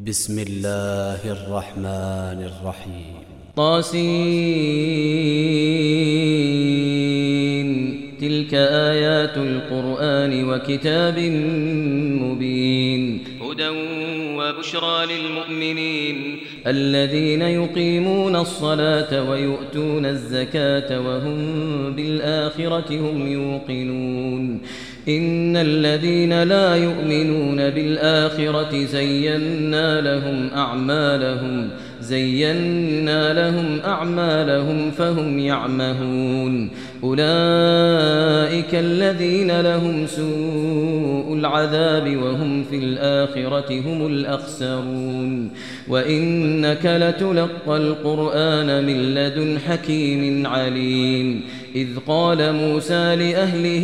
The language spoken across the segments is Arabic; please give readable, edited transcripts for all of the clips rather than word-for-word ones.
بسم الله الرحمن الرحيم طاسين تلك آيات القرآن وكتاب مبين هدى وبشرى للمؤمنين الذين يقيمون الصلاة ويؤتون الزكاة وهم بالآخرة هم يوقنون إن الذين لا يؤمنون بالآخرة زينا لهم أعمالهم فهم يعمهون أولئك الذين لهم سوء العذاب وهم في الآخرة هم الأخسرون وإنك لتلقى القرآن من لدن حكيم عليم إذ قال موسى لأهله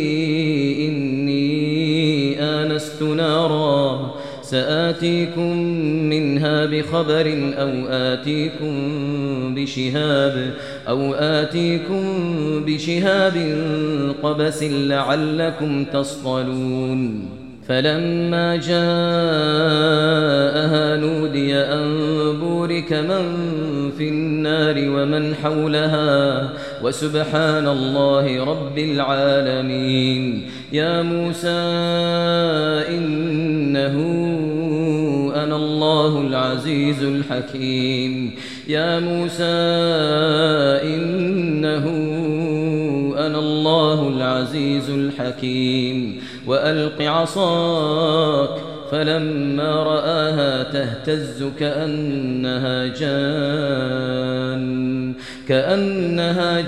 إني آنست نارا سآتيكم منها بخبر أو آتيكم بشهاب قبس لعلكم تصطلون فلما جاءها نودي أن بورك من في النار ومن حولها وسبحان الله رب العالمين يا موسى إنه أنا الله العزيز الحكيم يا موسى إنه أنا الله العزيز الحكيم وألق عصاك فلما رآها تهتز كأنها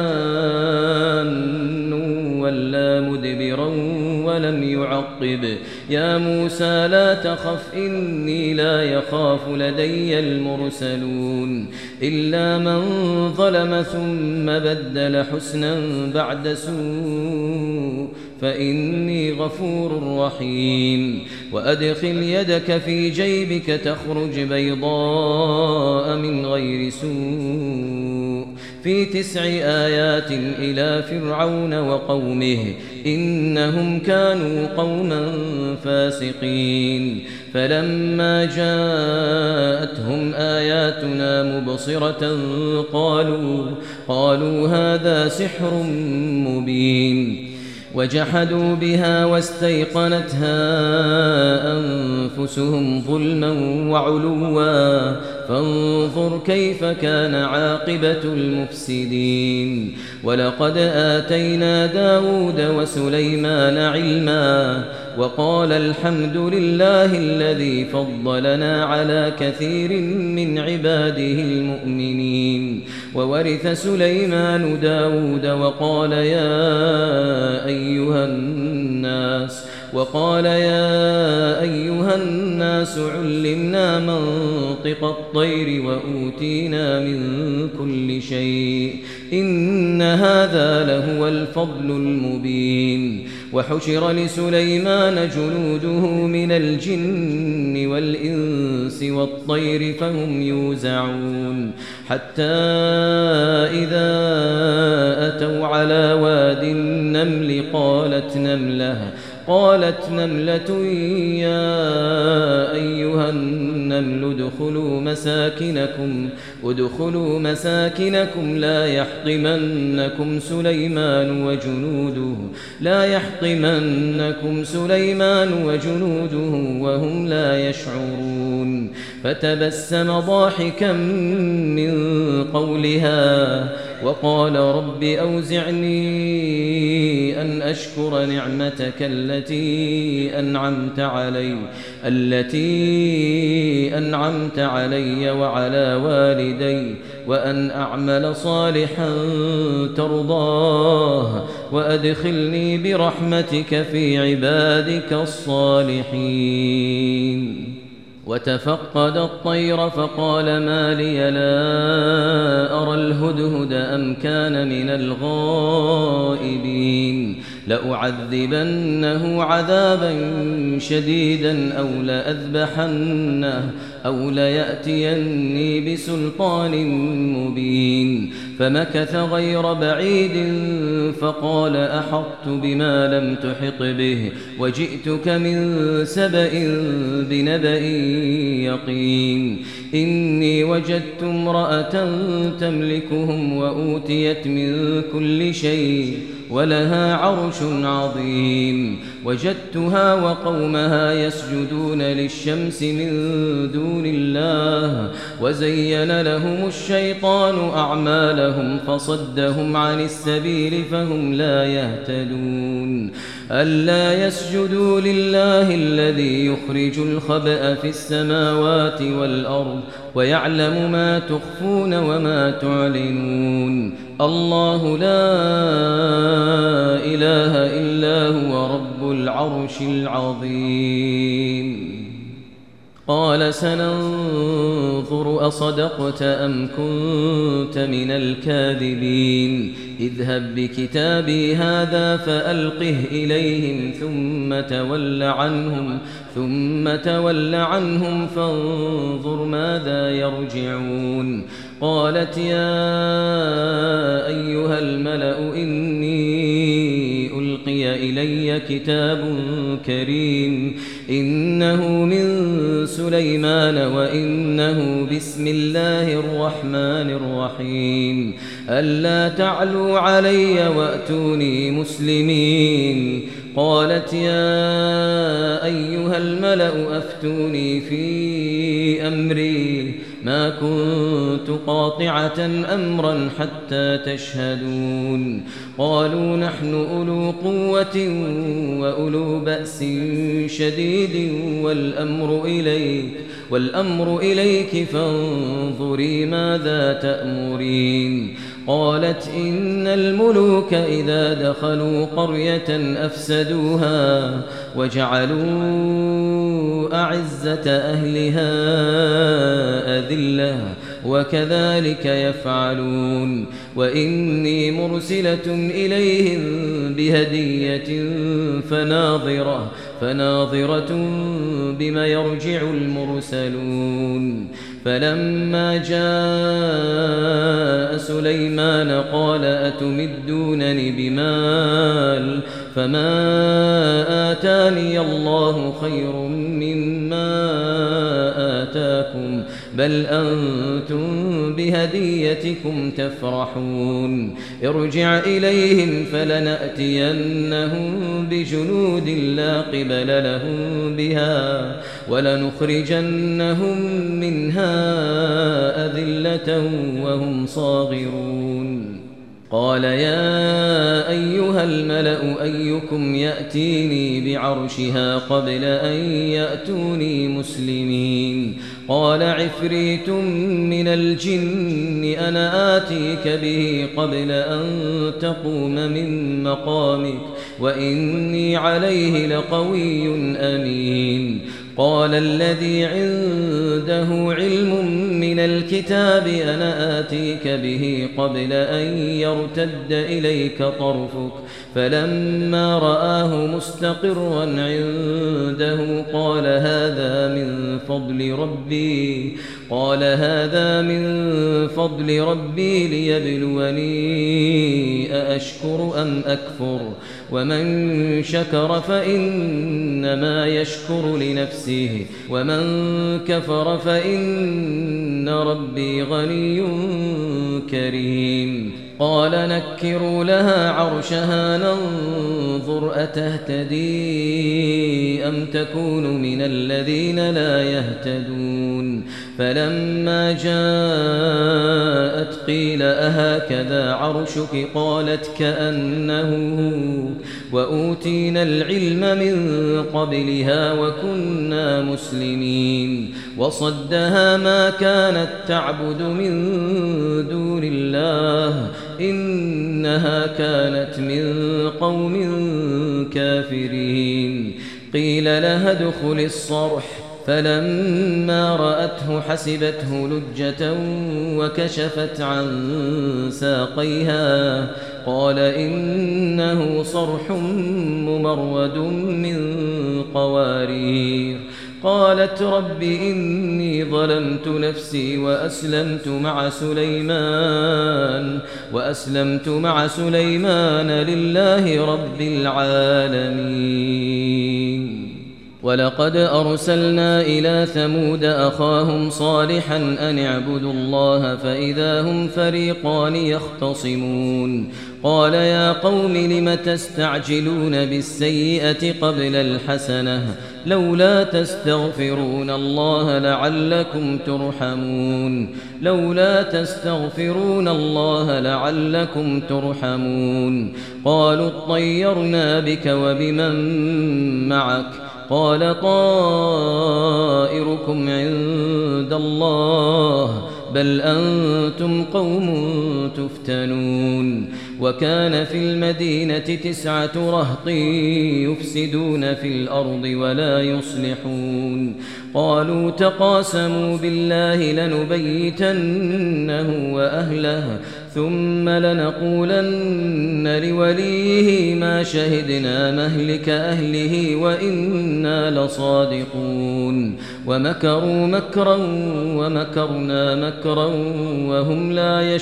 جان ولا مدبرا ولم يعقب يا موسى لا تخف إني لا يخاف لدي المرسلون إلا من ظلم ثم بدل حسنا بعد سوء فإني غفور رحيم وأدخل يدك في جيبك تخرج بيضاء من غير سوء في 9 آيات إلى فرعون وقومه إنهم كانوا قوما فاسقين فلما جاءتهم آياتنا مبصرة قالوا هذا سحر مبين وجحدوا بها واستيقنتها أنفسهم ظلما وعلوا فانظر كيف كان عاقبة المفسدين ولقد آتينا داود وسليمان علما وقال الحمد لله الذي فضلنا على كثير من عباده المؤمنين وورث سليمان داود وقال يا أيها الناس علمنا منطق الطير وأوتينا من كل شيء إن هذا لهو الفضل المبين وحشر لسليمان جنوده من الجن والإنس والطير فهم يوزعون حتى إذا أتوا على واد النمل قالت نملة يا أيها النمل ادخلوا مساكنكم لا يحطمنكم سليمان وجنوده وهم لا يشعرون فتبسم ضاحكا من قولها وقال رب أوزعني أن أشكر نعمتك التي أنعمت علي وعلى والدي وأن أعمل صالحا ترضاه وأدخلني برحمتك في عبادك الصالحين وتفقد الطير فقال ما لي لا أرى الهدهد أم كان من الغائبين لأعذبنه عذابا شديدا أو ليأتيني بسلطان مبين. فمكث غير بعيد فقال أحطت بما لم تحط به وجئتك من سبأ بنبأ يقين. إني وجدت امرأة تملكهم وأوتيت من كل شيء ولها عرش عظيم. وجدتها وقومها يسجدون للشمس من دون الله وزين لهم الشيطان أعمالهم فصدهم عن السبيل فهم لا يهتدون. ألا يسجدوا لله الذي يخرج الخبأ في السماوات والأرض ويعلم ما تخفون وما تعلنون. الله لا إله إلا هو رب العرش العظيم. قال سننظر أصدقت أم كنت من الكاذبين. اذهب بكتابي هذا فألقه إليهم ثم تول عنهم فانظر ماذا يرجعون. قالت يا أيها الملأ إني ألقي إلي كتاب كريم إنه من سليمان وإنه بسم الله الرحمن الرحيم. ألا تعلوا علي وأتوني مسلمين. قالت يا أيها الملأ أفتوني في أمري ما كنت قاطعة أمرا حتى تشهدون. قالوا نحن أولو قوة وأولو بأس شديد والأمر إليك فانظري ماذا تأمرين. قالت إن الملوك إذا دخلوا قرية أفسدوها وجعلوا أعزة أهلها أذلة وكذلك يفعلون. وإني مرسلة إليهم بهدية فناظرة بما يرجع المرسلون. فلما جاء سليمان قال أتمدونني بمال فما آتاني الله خير مما آتاكم بل أنتم بهديتكم تفرحون. ارجع إليهم فلنأتينهم بجنود لا قبل لهم بها ولنخرجنهم منها أذلة وهم صاغرون. قال يا أيها الملأ أيكم يأتيني بعرشها قبل أن يأتوني مسلمين. قال عفريت من الجن أنا آتيك به قبل أن تقوم من مقامك وإني عليه لقوي أمين. قال الذي عنده علم من الكتاب أنا آتيك به قبل أن يرتد إليك طرفك فلما رآه مستقرا عنده قال هذا من فضل ربي ليبلوني أأشكر أم أكفر ومن شكر فإنما يشكر لنفسه ومن كفر فإن ربي غني كريم. قال نكروا لها عرشها ننظر أتهتدي أم تكون من الذين لا يهتدون. فلما جاءت قيل أهكذا عرشك قالت كأنه وأوتينا العلم من قبلها وكنا مسلمين. وصدها ما كانت تعبد من دون الله إنها كانت من قوم كافرين. قيل لها ادخل الصرح فلما رأته حسبته لجة وكشفت عن ساقيها قال إنه صرح ممرد من قوارير. قالت رب إني ظلمت نفسي وأسلمت مع سليمان لله رب العالمين. ولقد أرسلنا إلى ثمود أخاهم صالحا أن اعبدوا الله فإذا هم فريقان يختصمون. قال يا قوم لم تستعجلون بالسيئة قبل الحسنة لولا تستغفرون الله لعلكم ترحمون. قالوا اطيرنا بك وبمن معك قال طائركم عند الله بل أنتم قوم تفتنون. وكان في المدينة 9 رهط يفسدون في الأرض ولا يصلحون. قالوا تقاسموا بالله لنبيتنه وأهله ثم لنقولن لوليه ما شهدنا مهلك أهله وإنا لصادقون. ومكروا مكرا ومكرنا مكرا وهم لا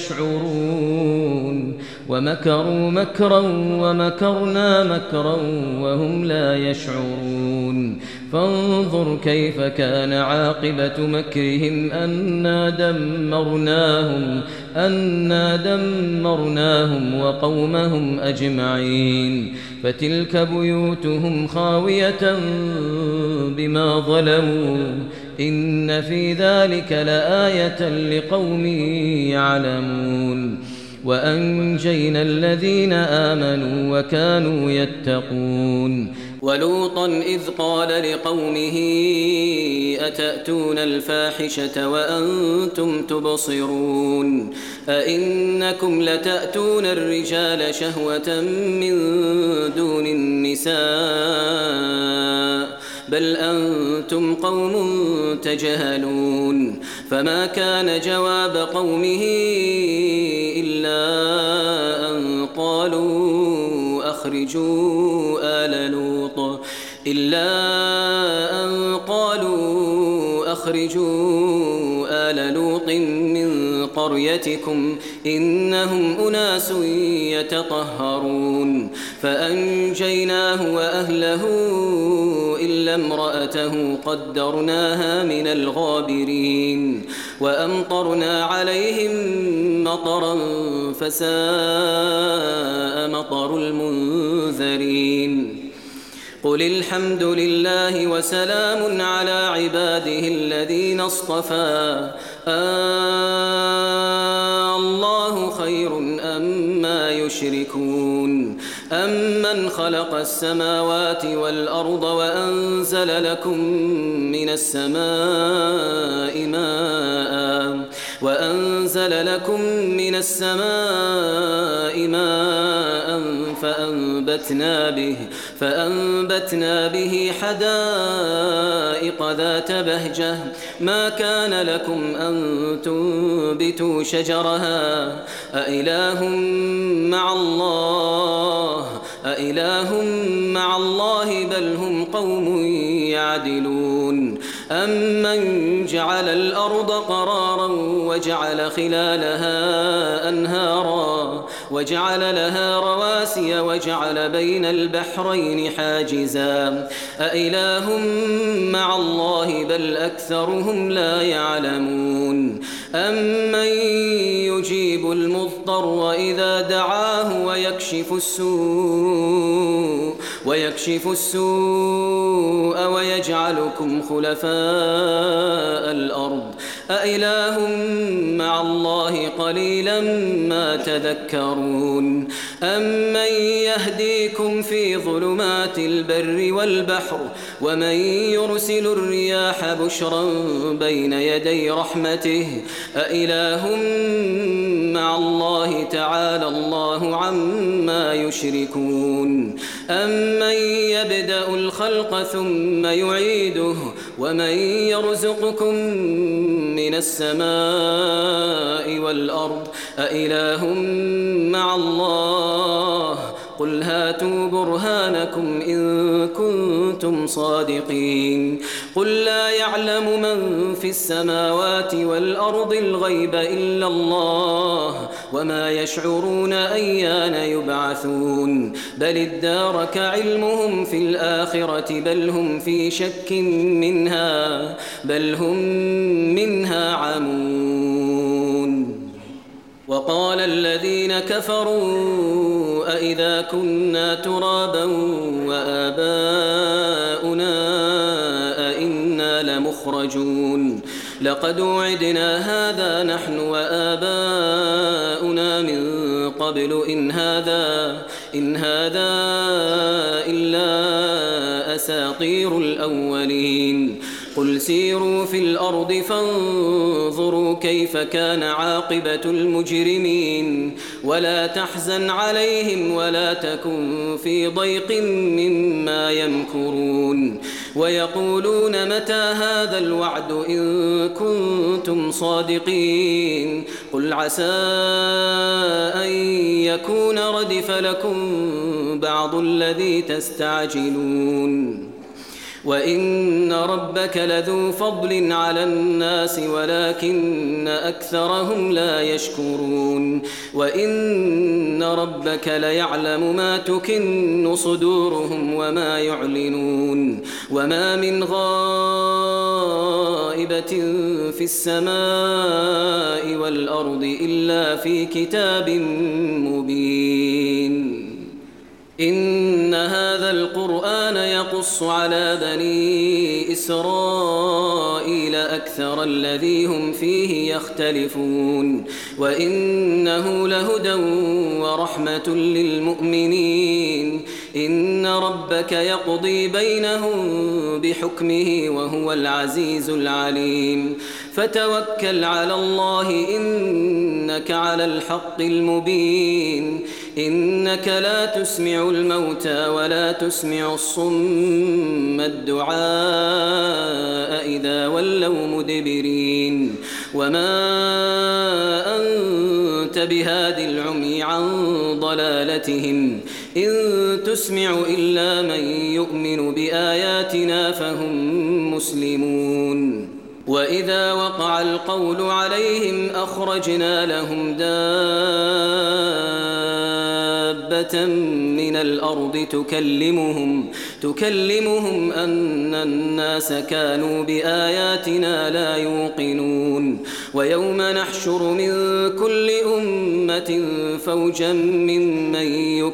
يشعرون. فانظر كيف كان عاقبة مكرهم أنا دمرناهم وقومهم أجمعين. فتلك بيوتهم خاوية بما ظلموا إن في ذلك لآية لقوم يعلمون. وأنجينا الذين آمنوا وكانوا يتقون. ولوطا إذ قال لقومه أتأتون الفاحشة وأنتم تبصرون أئنكم لتأتون الرجال شهوة من دون النساء بل أنتم قوم تجهلون. فما كان جواب قومه إلا أن قالوا أخرجوا آل لوط من قريتكم إنهم أناس يتطهرون. فأنجيناه وأهله إلا امرأته قدرناها من الغابرين. وأمطرنا عليهم مطرا فساء مطر المنذرين. قل الحمد لله وسلام على عباده الذين اصطفى الله خير أما يشركون. أمن خلق السماوات والأرض وأنزل لكم من السماء ماء فأنبتنا به حدائق ذات بهجة ما كان لكم أن تنبتوا شجرها أإله مع الله بل هم قوم يعدلون. أمن جعل الأرض قرارا وجعل خلالها أنهارا وجعل لها رواسي وجعل بين البحرين حاجزا أإله مع الله بل أكثرهم لا يعلمون. أمن يجيب المضطر إذا دعاه ويكشف السوء ويجعلكم خلفاء الأرض أإله مع الله قليلا ما تذكرون. أمن يهديكم في ظلمات البر والبحر ومن يرسل الرياح بشرا بين يدي رحمته أإله مع الله تعالى الله عما يشركون. أمن يبدأ الخلق ثم يعيده ومن يرزقكم من السماء والأرض أإله مع الله قل هاتوا برهانكم إن كنتم صادقين قل لا يعلم من في السماوات والأرض الغيب إلا الله وما يشعرون أيان يبعثون بل ادارك علمهم في الآخرة بل هم في شك منها بل هم منها عمون وقال الذين كفروا أئذا كنا ترابا وآباؤنا أئنا لمخرجون لقد وعدنا هذا نحن وآباؤنا من قبل إن هذا إلا أساطير الأولين قل سيروا في الأرض فانظروا كيف كان عاقبة المجرمين ولا تحزن عليهم ولا تكن في ضيق مما يمكرون ويقولون متى هذا الوعد إن كنتم صادقين قل عسى أن يكون ردف لكم بعض الذي تستعجلون وإن ربك لذو فضل على الناس ولكن أكثرهم لا يشكرون وإن ربك ليعلم ما تكن صدورهم وما يعلنون وما من غائبة في السماء والأرض إلا في كتاب مبين إن هذا القرآن يقص على بني إسرائيل أكثر الذي هم فيه يختلفون وإنه لهدى ورحمة للمؤمنين إن ربك يقضي بينهم بحكمه وهو العزيز العليم فتوكل على الله إنك على الحق المبين إنك لا تسمع الموتى ولا تسمع الصم الدعاء إذا ولوا مدبرين وما أنت بهاد العمي عن ضلالتهم إن تسمع إلا من يؤمن بآياتنا فهم مسلمون وإذا وقع القول عليهم أخرجنا لهم دابة من الأرض تكلمهم أن الناس كانوا بآياتنا لا يوقنون ويوم نحشر من كل أمة فوجا ممن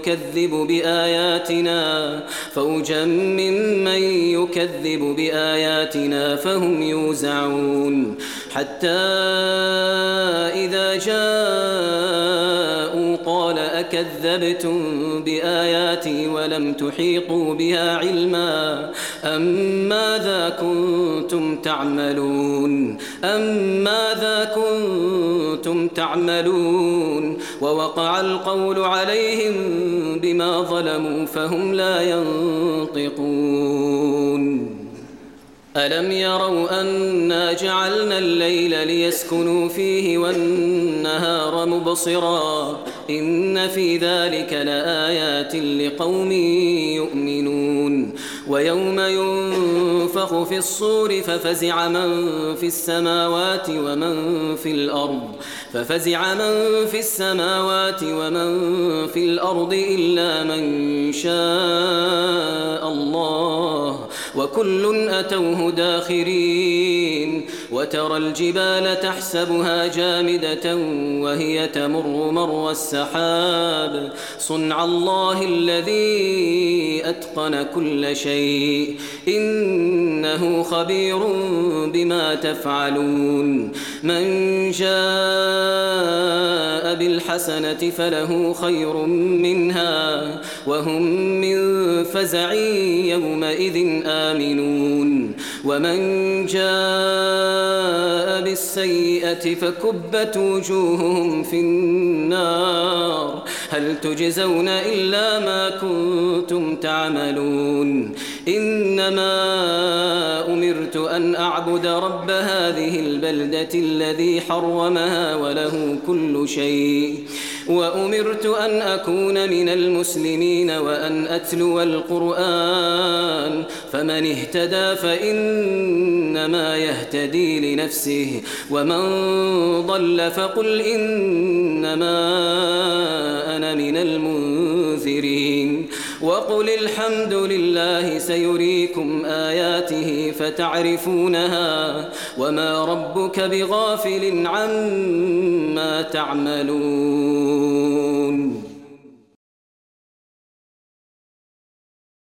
يكذب بآياتنا فهم يوزعون حتى إذا جاءوا قال أكذبتم بآياتي ولم تحيطوا بها علما أم ماذا كنتم تعملون ووقع القول عليهم بما ظلموا فهم لا ينطقون ألم يروا أنا جعلنا الليل ليسكنوا فيه والنهار مبصرا إن في ذلك لآيات لقوم يؤمنون ويوم ينفخ في الصور ففزع من في السماوات ومن في الأرض إلا من شاء الله وكل أتوه داخرين وترى الجبال تحسبها جامدة وهي تمر مر السحاب صنع الله الذي أتقن كل شيء إنه خبير بما تفعلون من جاء بالحسنة فله خير منها وهم من فزع يومئذ آمنون ومن جاء بالسيئة فكبت وجوههم في النار هل تجزون إلا ما كنتم تعملون إنما أمرت أن أعبد رب هذه البلدة الذي حرمها وله كل شيء وأمرت أن أكون من المسلمين وأن أتلو القرآن فمن اهتدى فإنما يهتدي لنفسه ومن ضل فقل إنما أنا من المنذرين وقل الحمد لله سيريكم آياته فتعرفونها وما ربك بغافل عما تعملون